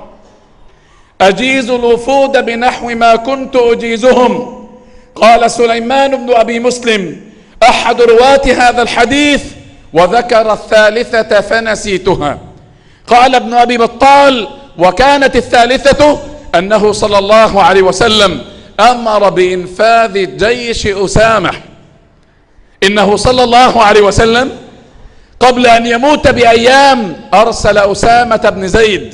أجيزوا الوفود بنحو ما كنت أجيزهم. قال سليمان بن أبي مسلم أحد رواة هذا الحديث: وذكر الثالثة فنسيتها. قال ابن أبي بطال: وكانت الثالثة أنه صلى الله عليه وسلم أمر بإنفاذ جيش أسامة. إنه صلى الله عليه وسلم قبل أن يموت بأيام أرسل أسامة بن زيد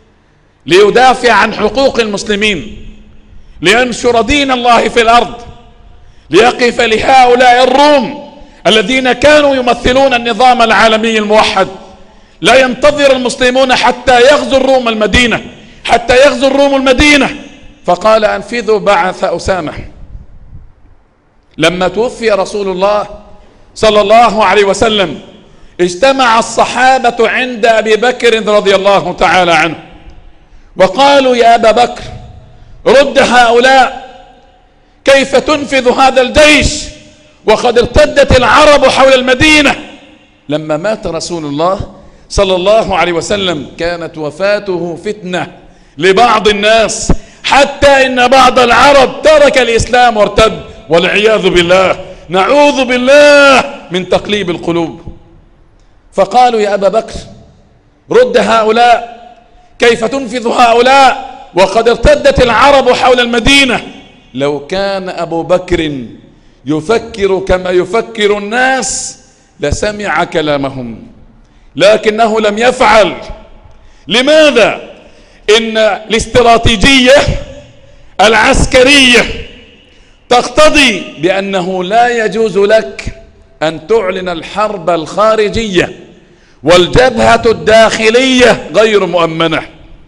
ليدافع عن حقوق المسلمين، لينشر دين الله في الأرض، ليقف لهؤلاء الروم الذين كانوا يمثلون النظام العالمي الموحد، لا ينتظر المسلمون حتى يغزو الروم المدينة، فقال أنفذوا بعث أسامة. لما توفي رسول الله صلى الله عليه وسلم اجتمع الصحابة عند أبي بكر رضي الله تعالى عنه وقالوا يا أبا بكر رد هؤلاء، كيف تنفذ هذا الجيش وقد ارتدت العرب حول المدينة؟ لما مات رسول الله صلى الله عليه وسلم كانت وفاته فتنة لبعض الناس، حتى إن بعض العرب ترك الإسلام وارتد، والعياذ بالله، نعوذ بالله من تقليب القلوب. فقالوا يا أبا بكر رد هؤلاء، كيف تنفذ هؤلاء وقد ارتدت العرب حول المدينة؟ لو كان أبو بكر يفكر كما يفكر الناس لسمع كلامهم، لكنه لم يفعل. لماذا؟ إن الاستراتيجية العسكرية تقتضي بأنه لا يجوز لك أن تعلن الحرب الخارجية والجبهة الداخلية غير مؤمنة.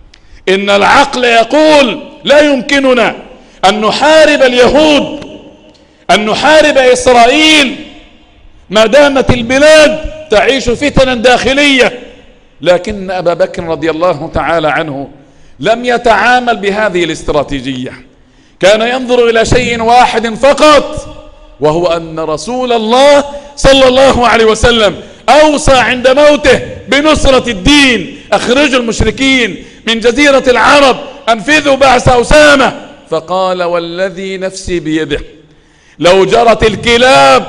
إن العقل يقول لا يمكننا أن نحارب اليهود، أن نحارب إسرائيل ما دامت البلاد تعيش فتنا داخلية. لكن أبا بكر رضي الله تعالى عنه لم يتعامل بهذه الاستراتيجية، كان ينظر إلى شيء واحد فقط، وهو أن رسول الله صلى الله عليه وسلم أوصى عند موته بنصرة الدين، أخرجوا المشركين من جزيرة العرب، أنفذوا بعث أسامة. فقال والذي نفسي بيده لو جرت الكلاب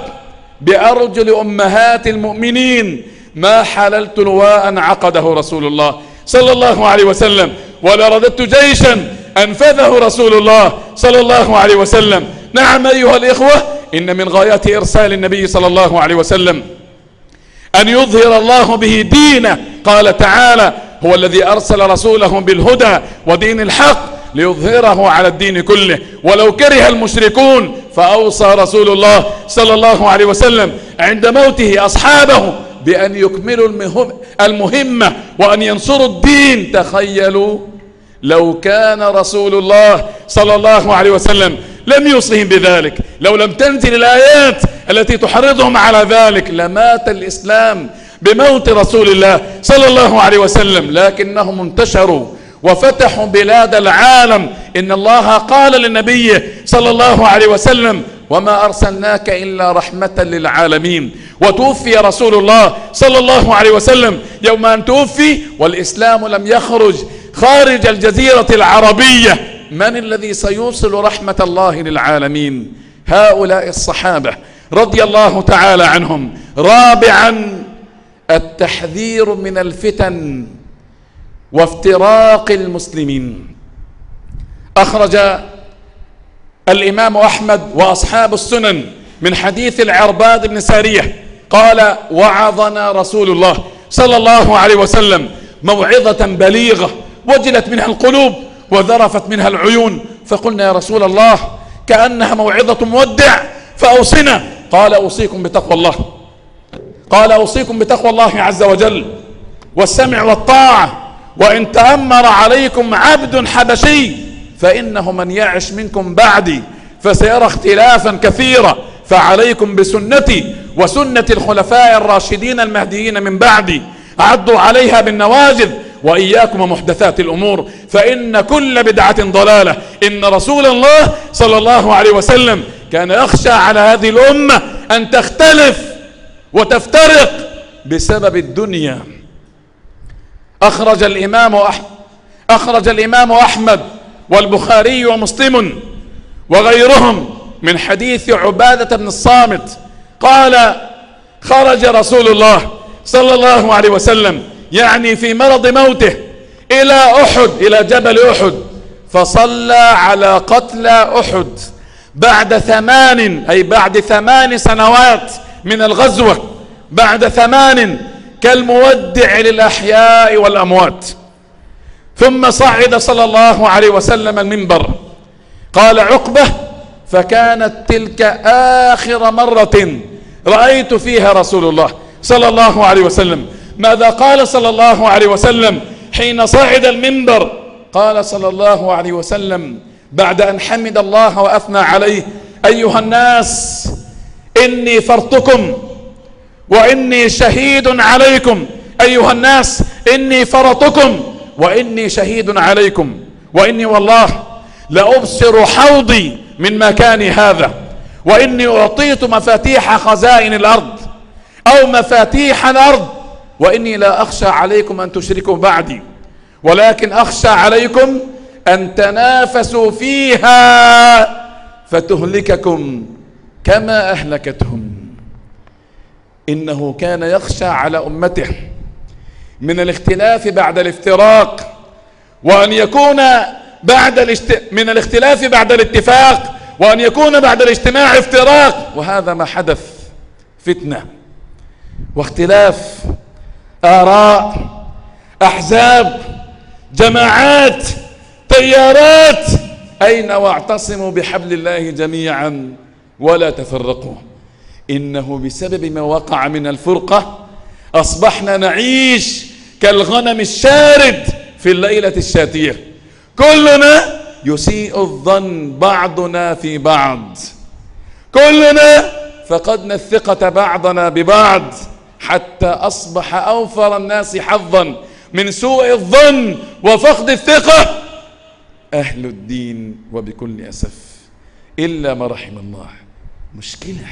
بأرجل أمهات المؤمنين ما حللت لواء عقده رسول الله صلى الله عليه وسلم، ولا رددت جيشا أنفذه رسول الله صلى الله عليه وسلم. نعم أيها الإخوة، إن من غايات إرسال النبي صلى الله عليه وسلم أن يظهر الله به دينه. قال تعالى هو الذي أرسل رسوله بالهدى ودين الحق ليظهره على الدين كله ولو كره المشركون. فأوصى رسول الله صلى الله عليه وسلم عند موته أصحابه بأن يكملوا المهمة وأن ينصروا الدين. تخيلوا لو كان رسول الله صلى الله عليه وسلم لم يوصهم بذلك، لو لم تنزل الآيات التي تحرضهم على ذلك، لمات الإسلام بموت رسول الله صلى الله عليه وسلم. لكنهم انتشروا وفتحوا بلاد العالم. إن الله قال للنبي صلى الله عليه وسلم وما أرسلناك إلا رحمة للعالمين. وتوفي رسول الله صلى الله عليه وسلم يوم أن توفي والإسلام لم يخرج خارج الجزيرة العربية. من الذي سيوصل رحمة الله للعالمين؟ هؤلاء الصحابة رضي الله تعالى عنهم. رابعا التحذير من الفتن وافتراق المسلمين. أخرج الإمام أحمد وأصحاب السنن من حديث العرباد بن سارية قال وعظنا رسول الله صلى الله عليه وسلم موعظة بليغة وجلت منها القلوب وذرفت منها العيون، فقلنا يا رسول الله كأنها موعظة مودع فأوصنا. قال أوصيكم بتقوى الله، قال أوصيكم بتقوى الله عز وجل والسمع والطاعة، وإن تأمر عليكم عبد حبشي فإنه من يعش منكم بعدي فسيرى اختلافا كثيرا، فعليكم بسنتي وسنة الخلفاء الراشدين المهديين من بعدي، عضوا عليها بالنواجذ وإياكم ومحدثات الأمور فإن كل بدعة ضلالة. إن رسول الله صلى الله عليه وسلم كان يخشى على هذه الأمة أن تختلف وتفترق بسبب الدنيا. أخرج الإمام أحمد والبخاري ومسلم وغيرهم من حديث عبادة بن الصامت قال خرج رسول الله صلى الله عليه وسلم يعني في مرض موته إلى أحد، إلى جبل أحد، فصلى على قتلى أحد بعد 8 سنوات من الغزوة، بعد 8 كالمودع للأحياء والأموات. ثم صعد صلى الله عليه وسلم المنبر. قال عقبة فكانت تلك آخر مرة رأيت فيها رسول الله صلى الله عليه وسلم ماذا قال صلى الله عليه وسلم حين صعد المنبر؟ قال صلى الله عليه وسلم بعد أن حمد الله وأثنى عليه: أيها الناس إني فرطكم وإني شهيد عليكم. أيها الناس إني فرطكم وإني شهيد عليكم، وإني والله لأبصر حوضي من مكاني هذا، وإني أعطيت مفاتيح خزائن الأرض أو مفاتيح الأرض، وإني لا أخشى عليكم أن تشركوا بعدي، ولكن أخشى عليكم أن تنافسوا فيها فتهلككم كما أهلكتهم. إنه كان يخشى على أمته من الاختلاف بعد الافتراق، وأن يكون من الاختلاف بعد الاتفاق، وأن يكون بعد الاجتماع افتراق. وهذا ما حدث، فتنة واختلاف آراء، أحزاب، جماعات، تيارات. أين واعتصموا بحبل الله جميعا ولا تفرقوا. إنه بسبب ما وقع من الفرقة أصبحنا نعيش كالغنم الشارد في الليلة الشاتية، كلنا يسيء الظن بعضنا في بعض، كلنا فقدنا الثقة بعضنا ببعض، حتى أصبح أوفر الناس حظا من سوء الظن وفقد الثقة أهل الدين، وبكل أسف إلا ما رحم الله. مشكلة.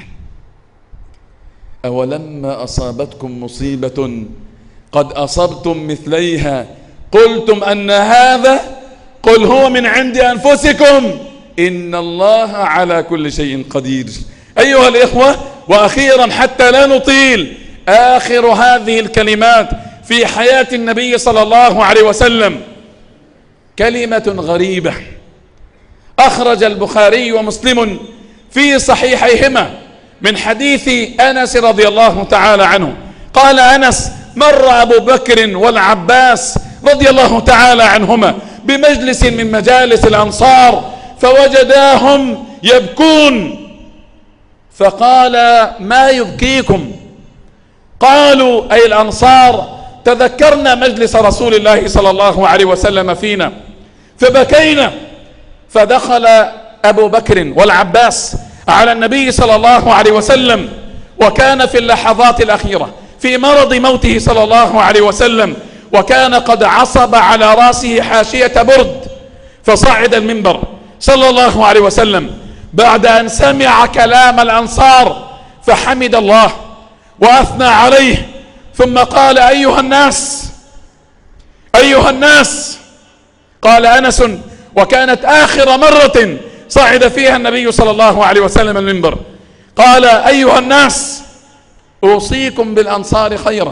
أولما أصابتكم مصيبة قد أصبتم مثليها قلتم أن هذا، قل هو من عند أنفسكم إن الله على كل شيء قدير. أيها الإخوة، وأخيرا حتى لا نطيل، آخر هذه الكلمات في حياة النبي صلى الله عليه وسلم كلمة غريبة أخرج البخاري ومسلم في صحيحيهما من حديث أنس رضي الله تعالى عنه. قال أنس: مر أبو بكر والعباس رضي الله تعالى عنهما بمجلس من مجالس الأنصار فوجداهم يبكون، فقال: ما يبكيكم؟ قالوا أي الأنصار: تذكرنا مجلس رسول الله صلى الله عليه وسلم فينا فبكينا. فدخل أبو بكر والعباس على النبي صلى الله عليه وسلم، وكان في اللحظات الأخيرة في مرض موته صلى الله عليه وسلم، وكان قد عصب على رأسه حاشية برد، فصعد المنبر صلى الله عليه وسلم بعد أن سمع كلام الأنصار فحمد الله وأثنى عليه، ثم قال: أيها الناس، أيها الناس. قال أنس: وكانت آخر مرة صعد فيها النبي صلى الله عليه وسلم المنبر. قال: أيها الناس، أوصيكم بالأنصار خيرا،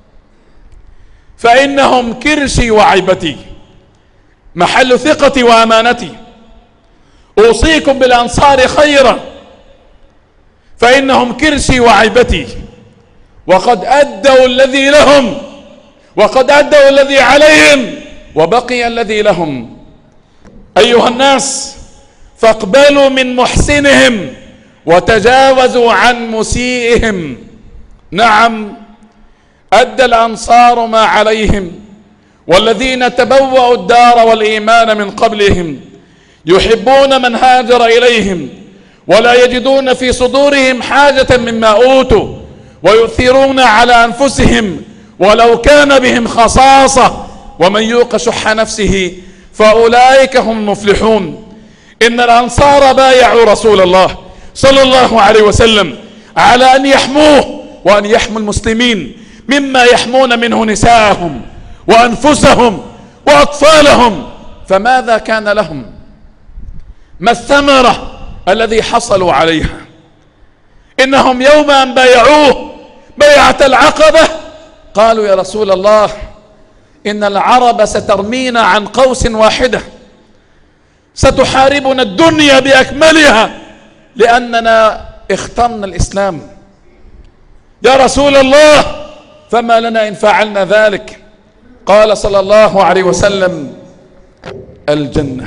فإنهم كرشي وعيبتي، محل ثقتي وأمانتي. أوصيكم بالأنصار خيرا، فإنهم كرشي وعيبتي، وقد أدوا الذي لهم، وقد أدوا الذي عليهم، وبقي الذي لهم. أيها الناس، فاقبلوا من محسنهم وتجاوزوا عن مسيئهم. نعم، أدى الأنصار ما عليهم، والذين تبوأوا الدار والإيمان من قبلهم يحبون من هاجر إليهم، ولا يجدون في صدورهم حاجة مما أوتوا، ويؤثرون على أنفسهم ولو كان بهم خصاصة، ومن يوق شح نفسه فأولئك هم المفلحون. إن الأنصار بايعوا رسول الله صلى الله عليه وسلم على أن يحموه وأن يحموا المسلمين مما يحمون منه نساءهم وأنفسهم وأطفالهم. فماذا كان لهم؟ ما الثمرة الذي حصلوا عليها؟ إنهم يوم أن بايعوه بيعة العقبة قالوا: يا رسول الله، إن العرب سترمينا عن قوس واحدة، ستحاربنا الدنيا بأكملها لأننا اخترنا الإسلام. يا رسول الله، فما لنا إن فعلنا ذلك؟ قال صلى الله عليه وسلم: الجنة،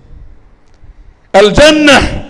الجنة.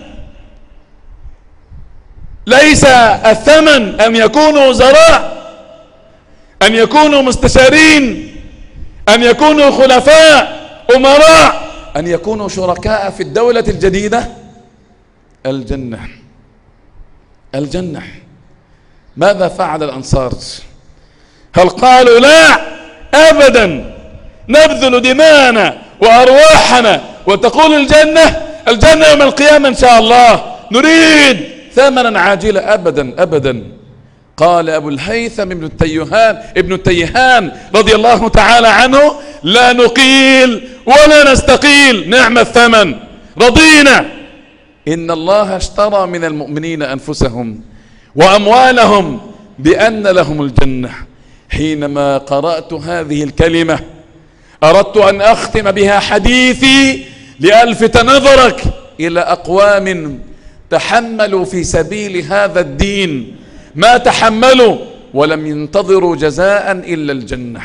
ليس الثمن أن يكونوا وزراء، أن يكونوا مستشارين، أن يكونوا خلفاء أمراء، أن يكونوا شركاء في الدولة الجديدة؟ الجنة. الجنة. ماذا فعل الأنصار؟ هل قالوا لا أبدا نبذل دماءنا وأرواحنا وتقول الجنة الجنة يوم القيامة إن شاء الله، نريد ثمنا عاجلا؟ أبدا أبدا. قال أبو الهيثم ابن التيهان رضي الله تعالى عنه: لا نقيل ولا نستقيل، نعم الثمن، رضينا. إن الله اشترى من المؤمنين أنفسهم وأموالهم بأن لهم الجنة. حينما قرأت هذه الكلمة أردت أن أختم بها حديثي لألفت نظرك إلى أقوام تحملوا في سبيل هذا الدين ما تحملوا ولم ينتظروا جزاء إلا الجنة.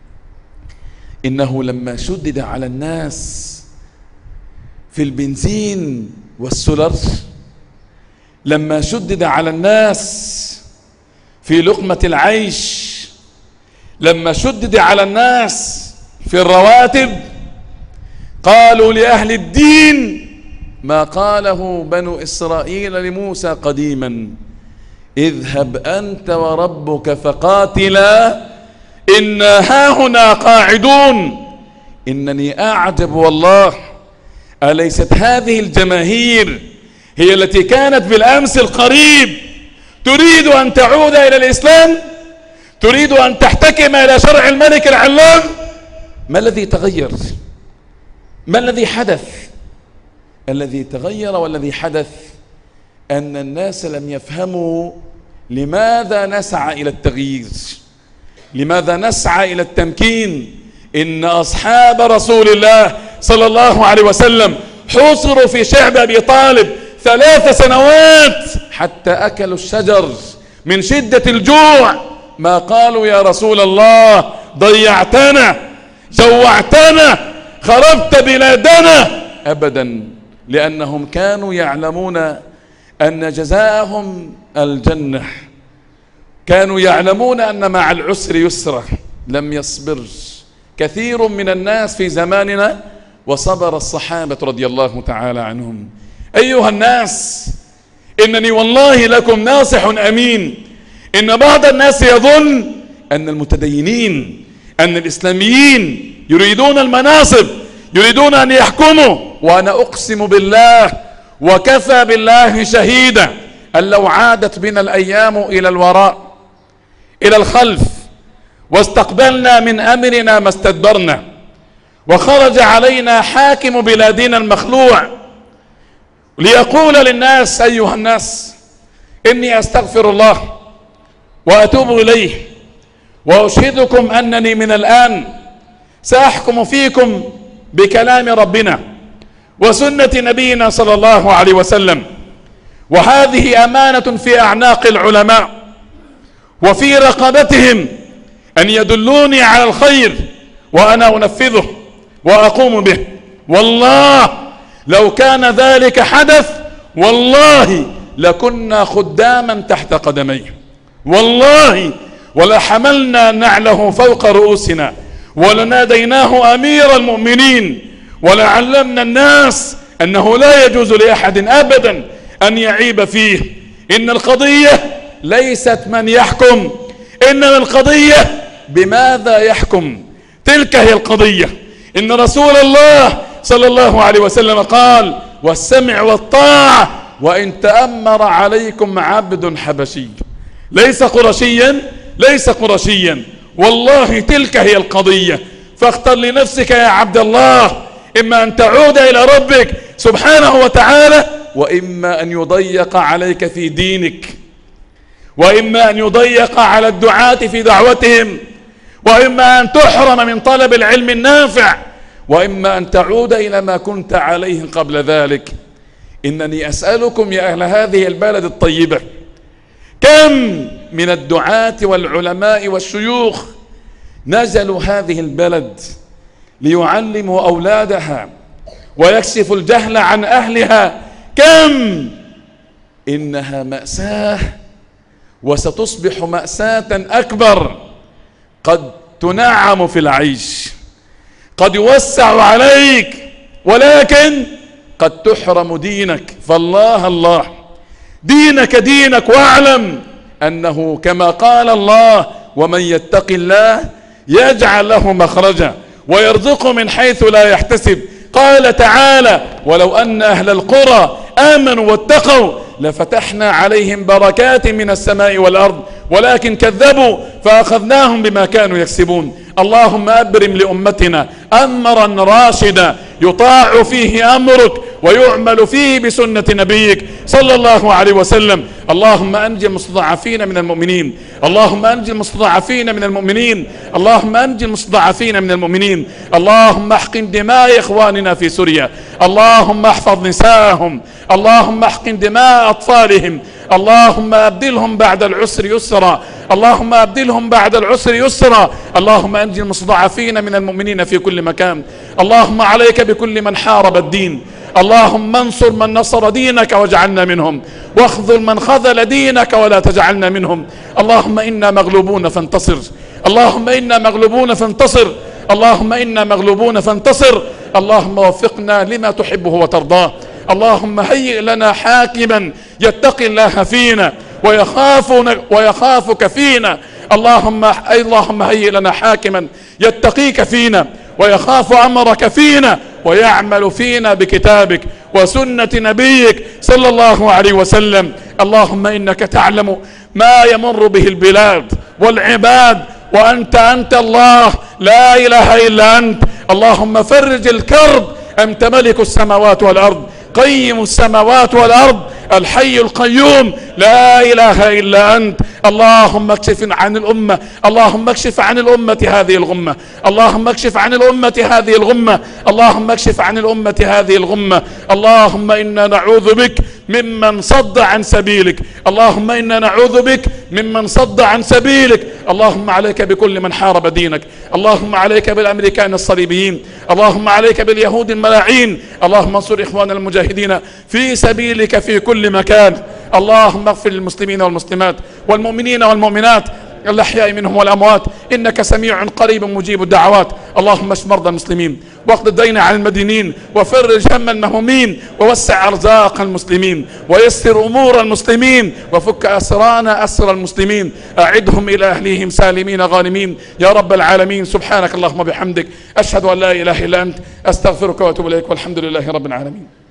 إنه لما شدد على الناس في البنزين والسولر، لما شدد على الناس في لقمة العيش، لما شدد على الناس في الرواتب، قالوا لأهل الدين ما قاله بنو إسرائيل لموسى قديما: اذهب أنت وربك فقاتلا إنا هاهنا قاعدون. إنني أعجب والله، أليست هذه الجماهير هي التي كانت بالأمس القريب تريد أن تعود إلى الإسلام؟ تريد أن تحتكم إلى شرع الملك العلام؟ ما الذي تغير؟ ما الذي حدث؟ الذي تغير والذي حدث أن الناس لم يفهموا لماذا نسعى إلى التغيير، لماذا نسعى إلى التمكين. إن أصحاب رسول الله صلى الله عليه وسلم حوصروا في شعب أبي طالب 3 سنوات حتى أكلوا الشجر من شدة الجوع. ما قالوا يا رسول الله ضيعتنا، جوعتنا، خربت بلادنا، أبدا، لأنهم كانوا يعلمون أن جزاءهم الجنة، كانوا يعلمون أن مع العسر يسرا. لم يصبر كثير من الناس في زماننا وصبر الصحابة رضي الله تعالى عنهم. أيها الناس، إنني والله لكم ناصح أمين. إن بعض الناس يظن أن المتدينين، أن الإسلاميين يريدون المناصب، يريدون أن يحكموا. وأنا أقسم بالله وكفى بالله شهيدا أن لو عادت بنا الأيام إلى الوراء إلى الخلف واستقبلنا من أمرنا ما استدبرنا، وخرج علينا حاكم بلادنا المخلوع ليقول للناس: أيها الناس، إني أستغفر الله وأتوب إليه، وأشهدكم أنني من الآن سأحكم فيكم بكلام ربنا وسنة نبينا صلى الله عليه وسلم، وهذه أمانة في أعناق العلماء وفي رقبتهم أن يدلوني على الخير وأنا أنفذه وأقوم به. والله لو كان ذلك حدث والله لكنا خداما تحت قدميه، والله ولحملنا نعله فوق رؤوسنا ولناديناه أمير المؤمنين، ولعلمنا الناس أنه لا يجوز لأحد أبدا أن يعيب فيه. إن القضية ليست من يحكم، إنما القضية بماذا يحكم. تلك هي القضية. إن رسول الله صلى الله عليه وسلم قال: والسمع والطاعة وإن تأمر عليكم عبد حبشي. ليس قرشيا، ليس قرشيا، والله تلك هي القضية. فاختر لنفسك يا عبد الله، إما أن تعود إلى ربك سبحانه وتعالى، وإما أن يضيق عليك في دينك، وإما أن يضيق على الدعاة في دعوتهم، وإما أن تحرم من طلب العلم النافع، وإما أن تعود إلى ما كنت عليه قبل ذلك. إنني أسألكم يا أهل هذه البلد الطيبة، كم من الدعاة والعلماء والشيوخ نزلوا هذه البلد ليعلموا أولادها ويكشفوا الجهل عن أهلها؟ كم؟ إنها مأساة وستصبح مأساة أكبر. قد تنعم في العيش، قد يوسع عليك، ولكن قد تحرم دينك. فالله الله، دينك دينك، واعلم أنه كما قال الله: ومن يتق الله يجعل له مخرجا ويرزقه من حيث لا يحتسب. قال تعالى: ولو أن أهل القرى آمنوا واتقوا لفتحنا عليهم بركات من السماء والأرض ولكن كذبوا فأخذناهم بما كانوا يكسبون. اللهم أبرم لأمتنا أمرا راشدا يطاع فيه أمرك ويعمل فيه بسنة نبيك صلى الله عليه وسلم. اللهم أنجي المستضعفين من المؤمنين، اللهم أنجي المستضعفين من المؤمنين، اللهم أنجي المستضعفين من المؤمنين. اللهم احقن دماء إخواننا في سوريا، اللهم احفظ نساءهم، اللهم احقن دماء أطفالهم، اللهم أبدلهم بعد العسر يسرا، اللهم أبدلهم بعد العسر يسرا. اللهم أنجي المستضعفين من المؤمنين في كل مكان. اللهم عليك بكل من حارب الدين، اللهم انصر من نصر دينك واجعلنا منهم، واخذل من خذل دينك ولا تجعلنا منهم. اللهم إنا مغلوبون فانتصر، اللهم إنا مغلوبون فانتصر، اللهم إنا مغلوبون فانتصر. اللهم وفقنا لما تحبه وترضاه. اللهم هيئ لنا حاكما يتقي الله فينا ويخافك فينا. اللهم هيئ لنا حاكما يتقيك فينا ويخاف أمرك فينا ويعمل فينا بكتابك وسنة نبيك صلى الله عليه وسلم. اللهم إنك تعلم ما يمر به البلاد والعباد، وأنت الله لا إله إلا أنت. اللهم فرج الكرب، أنت ملك السماوات والأرض، قيم السماوات والأرض، الحي القيوم، لا إله إلا أنت. اللهم اكشف عن الأمة، اللهم اكشف عن الأمة هذه الغمة، اللهم اكشف عن الأمة هذه الغمة، اللهم اكشف عن الأمة هذه الغمة. اللهم إنا نعوذ بك ممن صد عن سبيلك، اللهم إنا نعوذ بك ممن صد عن سبيلك. اللهم عليك بكل من حارب دينك، اللهم عليك بالأمريكان الصليبيين، اللهم عليك باليهود الملاعين. اللهم انصر إخوان المجاهدين في سبيلك في كل مكان. اللهم اغفر للمسلمين والمسلمات والمؤمنين والمؤمنات الأحياء منهم والأموات، إنك سميع قريب مجيب الدعوات. اللهم اشف مرضى المسلمين، واقض الدين عن المدينين، وفرج هم المهمومين، ووسع أرزاق المسلمين، ويسر أمور المسلمين، وفك أسرانا أسر المسلمين. أعدهم إلى أهليهم سالمين غانمين يا رب العالمين. سبحانك اللهم وبحمدك، أشهد أن لا إله إلا أنت، أستغفرك وأتوب إليك، والحمد لله رب العالمين.